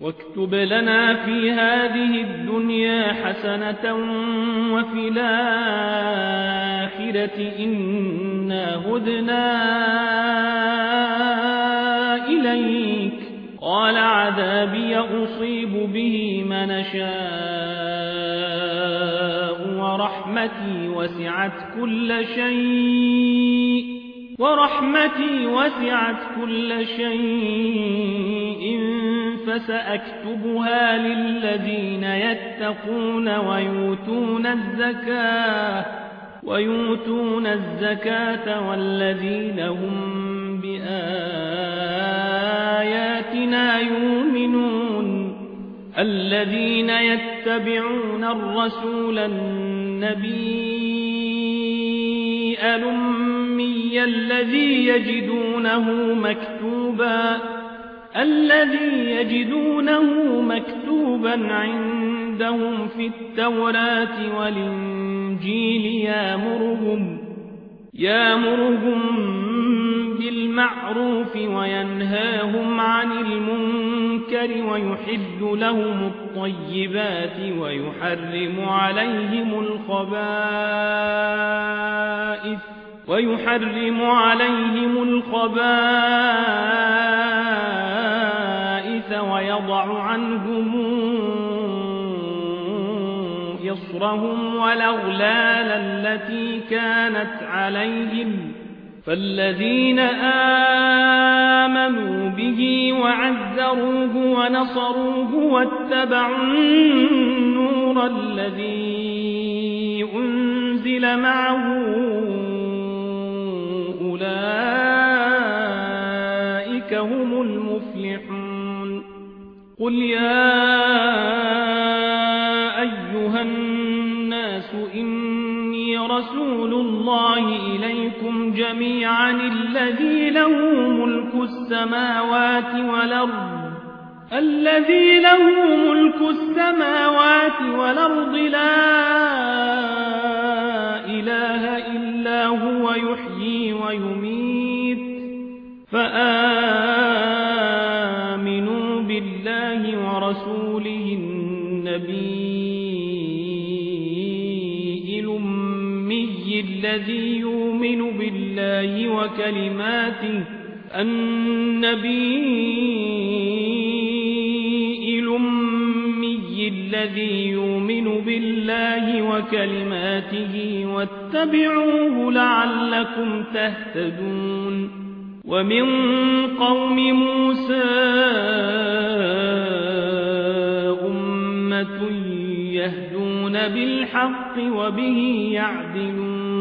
واكتب لنا في هذه الدنيا حسنة وفي الآخرة إنا هدنا إليك. قال عذابي أصيب به من أشاء ورحمتي وسعت كل شيء فسأكتبها للذين يتقون ويؤتون الزكاة والذين هم بآياتنا يؤمنون. الذين يتبعون الرسول النبي الأمي الذي يجدونه مكتوبا عندهم في التوراة والإنجيل يأمرهم بالمعروف وينهاهم عن المنكر ويحرم عليهم الخبائث ويضع عنهم إصرهم والأغلال التي كانت عليهم. فالذين آمنوا به وعزروه ونصروه واتبعوا النور الذي أنزل معه أولئك هم المفلحون. قل يا أيها الناس إني رسول الله إليكم جميعا الذي له ملك السماوات والأرض لا إله إلا هو يحيي ويميت. فآمنوا بالله ورسوله النبي الأمي الذي يؤمن بالله وكلماته واتبعوه لعلكم تهتدون. ومن قوم موسى أمة يهدون بالحق وبه يعدلون.